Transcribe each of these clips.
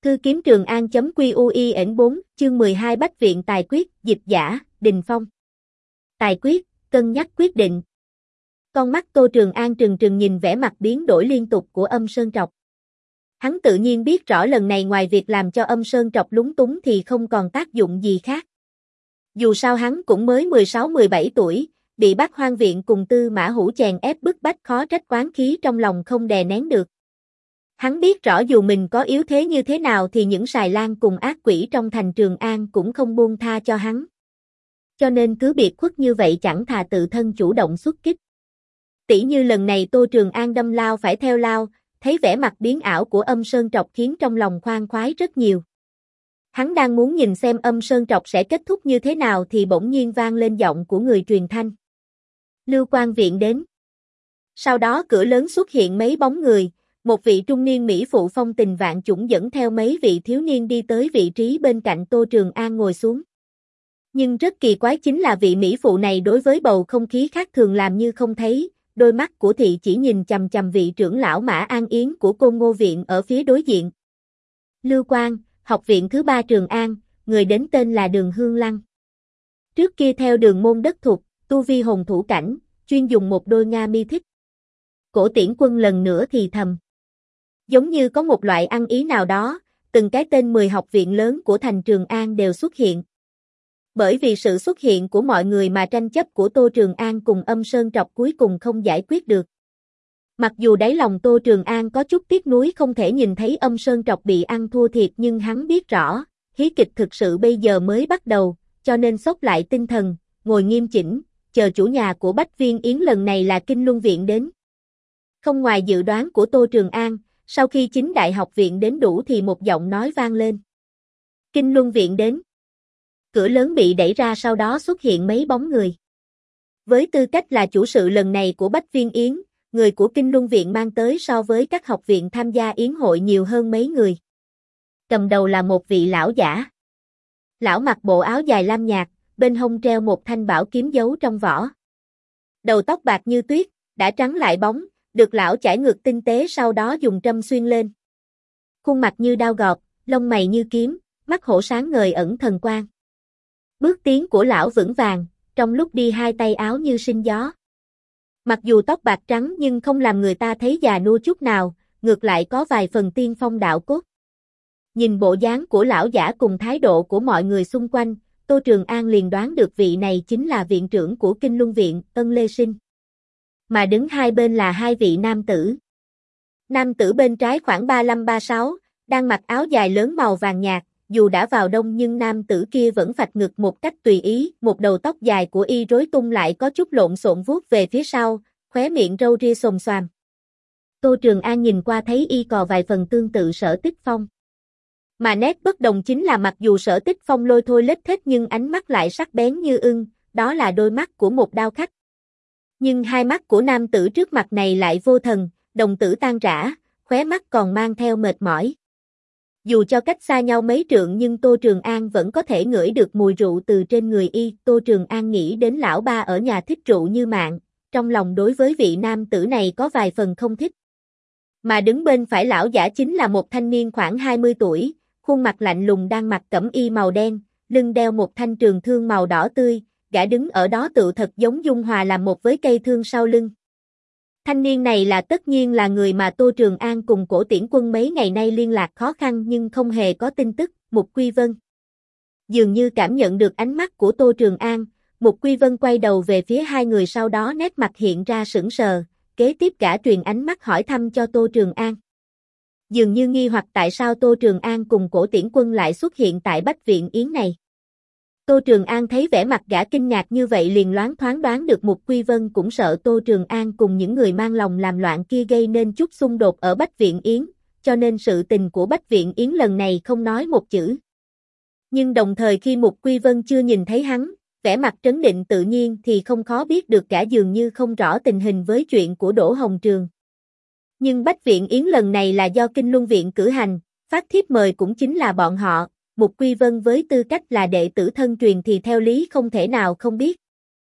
Thư kiếm Trường An.QUIN 4, chương 12 Bách viện tài quyết, dịch giả, Đình Phong. Tài quyết, cân nhắc quyết định. Con mắt Tô Trường An trừng trừng nhìn vẻ mặt biến đổi liên tục của Âm Sơn Trọc. Hắn tự nhiên biết rõ lần này ngoài việc làm cho Âm Sơn Trọc lúng túng thì không còn tác dụng gì khác. Dù sao hắn cũng mới 16-17 tuổi, bị Bát Hoang viện cùng Tư Mã Hữu chèn ép bức bách khó trách oán khí trong lòng không đè nén được. Hắn biết rõ dù mình có yếu thế như thế nào thì những xài lang cùng ác quỷ trong thành Trường An cũng không buông tha cho hắn. Cho nên cứ biệt khuất như vậy chẳng thà tự thân chủ động xuất kích. Tỉ như lần này Tô Trường An đâm lao phải theo lao, thấy vẻ mặt biến ảo của Âm Sơn Trọc khiến trong lòng khoan khoái rất nhiều. Hắn đang muốn nhìn xem Âm Sơn Trọc sẽ kết thúc như thế nào thì bỗng nhiên vang lên giọng của người truyền thanh. Lưu Quan viện đến. Sau đó cửa lớn xuất hiện mấy bóng người. Một vị trung niên mỹ phụ phong tình vạn chủng dẫn theo mấy vị thiếu niên đi tới vị trí bên cạnh Tô Trường An ngồi xuống. Nhưng rất kỳ quái chính là vị mỹ phụ này đối với bầu không khí khác thường làm như không thấy, đôi mắt của thị chỉ nhìn chằm chằm vị trưởng lão Mã An Yến của Côn Ngô viện ở phía đối diện. Lưu Quan, học viện thứ 3 Trường An, người đến tên là Đường Hương Lăng. Trước kia theo đường môn đất thục, tu vi hồn thủ cảnh, chuyên dùng một đôi nga mi thích. Cổ Tiễn Quân lần nữa thì thầm. Giống như có một loại ăn ý nào đó, từng cái tên 10 học viện lớn của thành Trường An đều xuất hiện. Bởi vì sự xuất hiện của mọi người mà tranh chấp của Tô Trường An cùng Âm Sơn Trọc cuối cùng không giải quyết được. Mặc dù đáy lòng Tô Trường An có chút tiếc nuối không thể nhìn thấy Âm Sơn Trọc bị ăn thua thiệt nhưng hắn biết rõ, hí kịch thực sự bây giờ mới bắt đầu, cho nên xốc lại tinh thần, ngồi nghiêm chỉnh, chờ chủ nhà của Bách Viên Yến lần này là Kinh Luân viện đến. Không ngoài dự đoán của Tô Trường An, sau khi chính đại học viện đến đủ thì một giọng nói vang lên. Kinh Luân viện đến. Cửa lớn bị đẩy ra sau đó xuất hiện mấy bóng người. Với tư cách là chủ sự lần này của Bách Viên Yến, người của Kinh Luân viện mang tới so với các học viện tham gia yến hội nhiều hơn mấy người. Cầm đầu là một vị lão giả. Lão mặc bộ áo dài lam nhạt, bên hông treo một thanh bảo kiếm giấu trong vỏ. Đầu tóc bạc như tuyết, đã trắng lại bóng, được lão chải ngược tinh tế sau đó dùng trâm xuyên lên. Khuôn mặt như đao gọt, lông mày như kiếm, mắt hổ sáng ngời ẩn thần quang. Bước tiến của lão vững vàng, trong lúc đi hai tay áo như sinh gió. Mặc dù tóc bạc trắng nhưng không làm người ta thấy già nua chút nào, ngược lại có vài phần tiên phong đạo cốt. Nhìn bộ dáng của lão giả cùng thái độ của mọi người xung quanh, Tô Trường An liền đoán được vị này chính là viện trưởng của Kinh Luân viện, Ân Lê Sinh. Mà đứng hai bên là hai vị nam tử. Nam tử bên trái khoảng 35-36, đang mặc áo dài lớn màu vàng nhạt, dù đã vào đông nhưng nam tử kia vẫn phạch ngực một cách tùy ý, một đầu tóc dài của y rối tung lại có chút lộn xộn vuốt về phía sau, khóe miệng râu ria xồm xoàm. Tô Trường An nhìn qua thấy y có vài phần tương tự Sở Tích Phong. Mà nét bất đồng chính là mặc dù Sở Tích Phong lôi thôi lết thết nhưng ánh mắt lại sắc bén như ưng, đó là đôi mắt của một đao khách. Nhưng hai mắt của nam tử trước mặt này lại vô thần, đồng tử tan rã, khóe mắt còn mang theo mệt mỏi. Dù cho cách xa nhau mấy trượng nhưng Tô Trường An vẫn có thể ngửi được mùi rượu từ trên người y. Tô Trường An nghĩ đến lão ba ở nhà thích rượu như mạng, trong lòng đối với vị nam tử này có vài phần không thích. Mà đứng bên phải lão giả chính là một thanh niên khoảng 20 tuổi, khuôn mặt lạnh lùng đang mặc cẩm y màu đen, lưng đeo một thanh trường thương màu đỏ tươi, gã đứng ở đó tự thật giống dung hòa làm một với cây thương sau lưng. Thanh niên này là tất nhiên là người mà Tô Trường An cùng Cổ Tiễn Quân mấy ngày nay liên lạc khó khăn nhưng không hề có tin tức, Mục Quy Vân. Dường như cảm nhận được ánh mắt của Tô Trường An, Mục Quy Vân quay đầu về phía hai người sau đó nét mặt hiện ra sững sờ, kế tiếp gã truyền ánh mắt hỏi thăm cho Tô Trường An. Dường như nghi hoặc tại sao Tô Trường An cùng Cổ Tiễn Quân lại xuất hiện tại Bách viện Yến này. Tô Trường An thấy vẻ mặt gã kinh ngạc như vậy liền loáng thoáng đoán được Mục Quy Vân cũng sợ Tô Trường An cùng những người mang lòng làm loạn kia gây nên chút xung đột ở Bách viện Yến, cho nên sự tình của Bách viện Yến lần này không nói một chữ. Nhưng đồng thời khi Mục Quy Vân chưa nhìn thấy hắn, vẻ mặt trấn định tự nhiên thì không khó biết được gã dường như không rõ tình hình với chuyện của Đỗ Hồng Trường. Nhưng Bách viện Yến lần này là do Kinh Luân viện cử hành, phát thiếp mời cũng chính là bọn họ. Mục Quy Vân với tư cách là đệ tử thân truyền thì theo lý không thể nào không biết.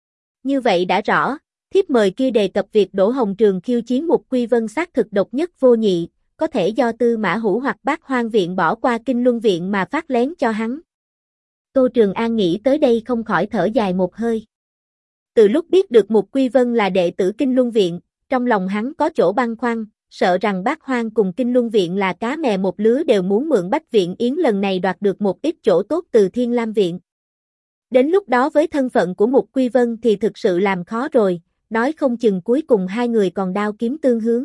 Như vậy đã rõ, thiếp mời kia đề cập việc Đỗ Hồng Trường khiêu chiến Mục Quy Vân xác thực độc nhất vô nhị, có thể do Tư Mã Hữu hoặc Bát Hoang viện bỏ qua Kinh Luân viện mà phát lén cho hắn. Tô Trường An nghĩ tới đây không khỏi thở dài một hơi. Từ lúc biết được Mục Quy Vân là đệ tử Kinh Luân viện, trong lòng hắn có chỗ băn khoăn, sợ rằng Bát Hoang cùng Kinh Luân viện là cá mè một lứa đều muốn mượn Bách Viện Yến lần này đoạt được một ít chỗ tốt từ Thiên Lam viện. Đến lúc đó với thân phận của Mục Quy Vân thì thực sự làm khó rồi, nói không chừng cuối cùng hai người còn đao kiếm tương hướng.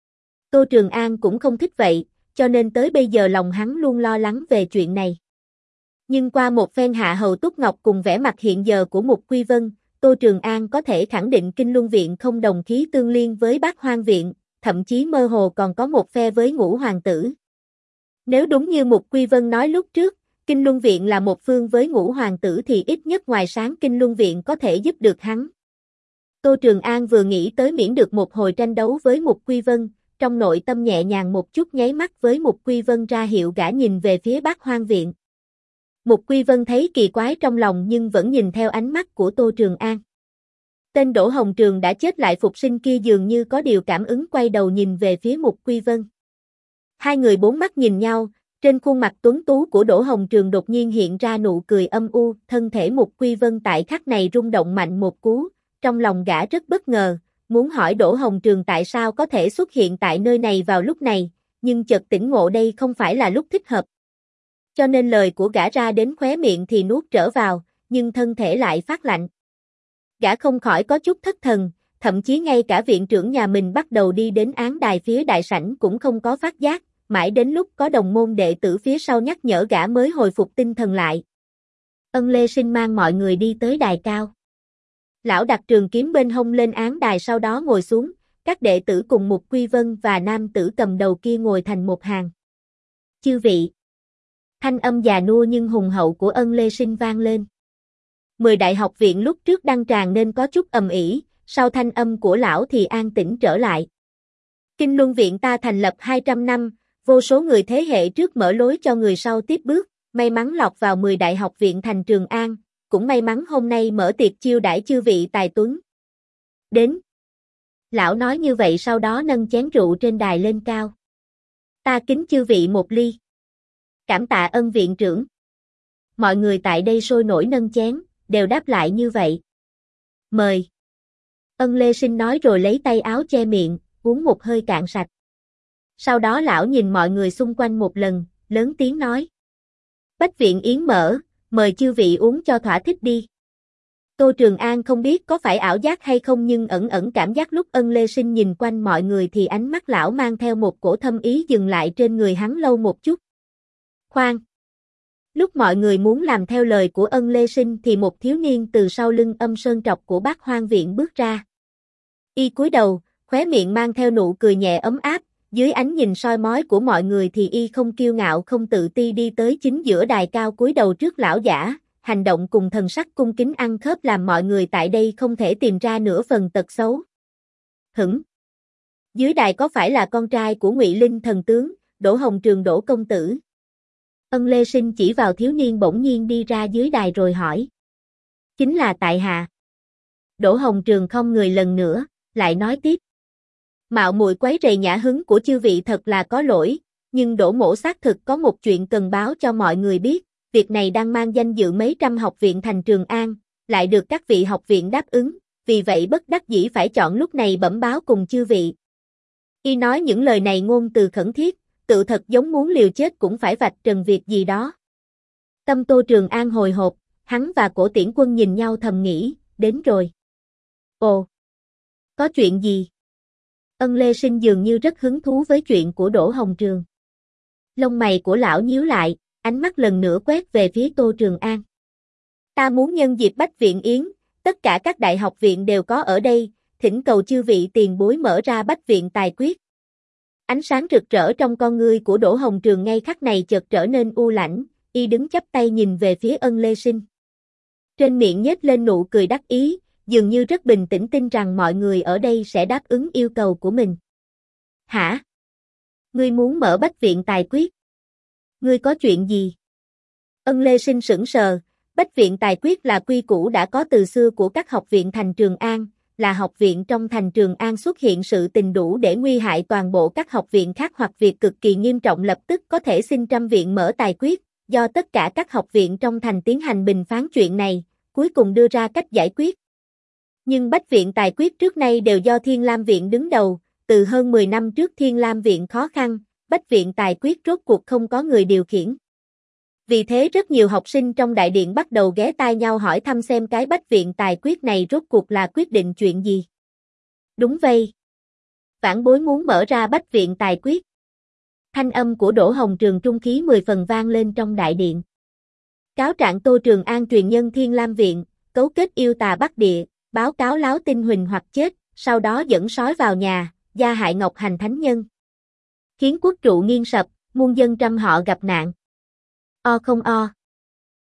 Tô Trường An cũng không thích vậy, cho nên tới bây giờ lòng hắn luôn lo lắng về chuyện này. Nhưng qua một phen hạ hầu túc ngọc cùng vẻ mặt hiện giờ của Mục Quy Vân, Tô Trường An có thể khẳng định Kinh Luân viện không đồng khí tương liên với Bát Hoang viện, thậm chí mơ hồ còn có một phe với Ngũ hoàng tử. Nếu đúng như Mục Quy Vân nói lúc trước, Kinh Luân viện là một phương với Ngũ hoàng tử thì ít nhất ngoài sáng Kinh Luân viện có thể giúp được hắn. Tô Trường An vừa nghĩ tới miễn được một hồi tranh đấu với Mục Quy Vân, trong nội tâm nhẹ nhàng một chút, nháy mắt với Mục Quy Vân ra hiệu gã nhìn về phía Bát Hoang viện. Mục Quy Vân thấy kỳ quái trong lòng nhưng vẫn nhìn theo ánh mắt của Tô Trường An. Tên Đỗ Hồng Trường đã chết lại phục sinh kia dường như có điều cảm ứng, quay đầu nhìn về phía Mục Quy Vân. Hai người bốn mắt nhìn nhau, trên khuôn mặt tuấn tú của Đỗ Hồng Trường đột nhiên hiện ra nụ cười âm u, thân thể Mục Quy Vân tại khắc này rung động mạnh một cú, trong lòng gã rất bất ngờ, muốn hỏi Đỗ Hồng Trường tại sao có thể xuất hiện tại nơi này vào lúc này, nhưng chợt tỉnh ngộ đây không phải là lúc thích hợp. Cho nên lời của gã ra đến khóe miệng thì nuốt trở vào, nhưng thân thể lại phát lạnh. Gã không khỏi có chút thất thần, thậm chí ngay cả viện trưởng nhà mình bắt đầu đi đến án đài phía đại sảnh cũng không có phát giác, mãi đến lúc có đồng môn đệ tử phía sau nhắc nhở gã mới hồi phục tinh thần lại. Ân Lê Sinh mang mọi người đi tới đài cao. Lão đặt trường kiếm bên hông lên án đài, sau đó ngồi xuống, các đệ tử cùng Mục Quy Vân và nam tử cầm đầu kia ngồi thành một hàng. Chư vị. Thanh âm già nua nhưng hùng hậu của Ân Lê Sinh vang lên. 10 đại học viện lúc trước đăng tràng nên có chút ầm ĩ, sau thanh âm của lão thì an tĩnh trở lại. Kinh Luân viện ta thành lập 200 năm, vô số người thế hệ trước mở lối cho người sau tiếp bước, may mắn lọt vào 10 đại học viện thành Trường An, cũng may mắn hôm nay mở tiệc chiêu đãi chư vị tài tuấn. Đến. Lão nói như vậy sau đó nâng chén rượu trên đài lên cao. Ta kính chư vị một ly. Cảm tạ Ân viện trưởng. Mọi người tại đây sôi nổi nâng chén, đều đáp lại như vậy. Mời. Ân Lê Sinh nói rồi lấy tay áo che miệng, uống một hơi cạn sạch. Sau đó lão nhìn mọi người xung quanh một lần, lớn tiếng nói. Bách viện yến mở, mời chư vị uống cho thỏa thích đi. Tô Trường An không biết có phải ảo giác hay không nhưng ẩn ẩn cảm giác lúc Ân Lê Sinh nhìn quanh mọi người thì ánh mắt lão mang theo một cổ thâm ý dừng lại trên người hắn lâu một chút. Khoan! Lúc mọi người muốn làm theo lời của Ân Lê Sinh thì một thiếu niên từ sau lưng Âm Sơn Trọc của Bát Hoang viện bước ra. Y cúi đầu, khóe miệng mang theo nụ cười nhẹ ấm áp, dưới ánh nhìn soi mói của mọi người thì y không kiêu ngạo không tự ti đi tới chính giữa đài cao, cúi đầu trước lão giả, hành động cùng thần sắc cung kính ăn khớp làm mọi người tại đây không thể tìm ra nửa phần tật xấu. Hửng! Dưới đài có phải là con trai của Ngụy Linh thần tướng, Đỗ Hồng Trường Đỗ công tử? Ân Lê Sinh chỉ vào thiếu niên bỗng nhiên đi ra dưới đài rồi hỏi. Chính là tại hạ. Đỗ Hồng Trường không người lần nữa, lại nói tiếp. Mạo muội quấy rầy nhã hứng của chư vị thật là có lỗi, nhưng Đỗ mỗ xác thực có một chuyện cần báo cho mọi người biết, việc này đang mang danh dự mấy trăm học viện thành Trường An, lại được các vị học viện đáp ứng, vì vậy bất đắc dĩ phải chọn lúc này bẩm báo cùng chư vị. Y nói những lời này ngôn từ khẩn thiết, tự thật giống muốn liều chết cũng phải vạch trần việc gì đó. Tâm Tô Trường An hồi hộp, hắn và Cổ Tiễn Quân nhìn nhau thầm nghĩ, đến rồi. Ồ! Có chuyện gì? Ân Lê Sinh dường như rất hứng thú với chuyện của Đỗ Hồng Trường. Lông mày của lão nhíu lại, ánh mắt lần nữa quét về phía Tô Trường An. Ta muốn nhân dịp Bách viện yến, tất cả các đại học viện đều có ở đây, thỉnh cầu chư vị tiền bối mở ra Bách viện tài quyết. Ánh sáng rực rỡ trong con ngươi của Đỗ Hồng Trường ngay khắc này chợt trở nên u lãnh, y đứng chắp tay nhìn về phía Ân Lê Sinh. Trên miệng nhếch lên nụ cười đắc ý, dường như rất bình tĩnh tin rằng mọi người ở đây sẽ đáp ứng yêu cầu của mình. Hả? Ngươi muốn mở Bách viện tài quyết? Ngươi có chuyện gì? Ân Lê Sinh sững sờ, Bách viện tài quyết là quy củ đã có từ xưa của các học viện thành Trường An, là học viện trong thành Trường An xuất hiện sự tình đủ để nguy hại toàn bộ các học viện khác hoặc việc cực kỳ nghiêm trọng lập tức có thể xin trăm viện mở tài quyết, do tất cả các học viện trong thành tiến hành bình phán chuyện này, cuối cùng đưa ra cách giải quyết. Nhưng Bách viện tài quyết trước nay đều do Thiên Lam viện đứng đầu, từ hơn 10 năm trước Thiên Lam viện khó khăn, Bách viện tài quyết rốt cuộc không có người điều khiển. Vì thế rất nhiều học sinh trong đại điện bắt đầu ghé tai nhau hỏi thăm xem cái Bách viện tài quyết này rốt cuộc là quyết định chuyện gì. Đúng vậy. Vãn bối muốn mở ra Bách viện tài quyết. Thanh âm của Đỗ Hồng Trường trung khí 10 phần vang lên trong đại điện. Cáo trạng Tô Trường An truyền nhân Thiên Lam viện, cấu kết yêu tà Bắc Địa, báo cáo láo tinh huỳnh hoặc chết, sau đó dẫn sói vào nhà, gia hại Ngọc Hành thánh nhân. Khiến quốc trụ nghiêng sập, muôn dân trăm họ gặp nạn. O không o.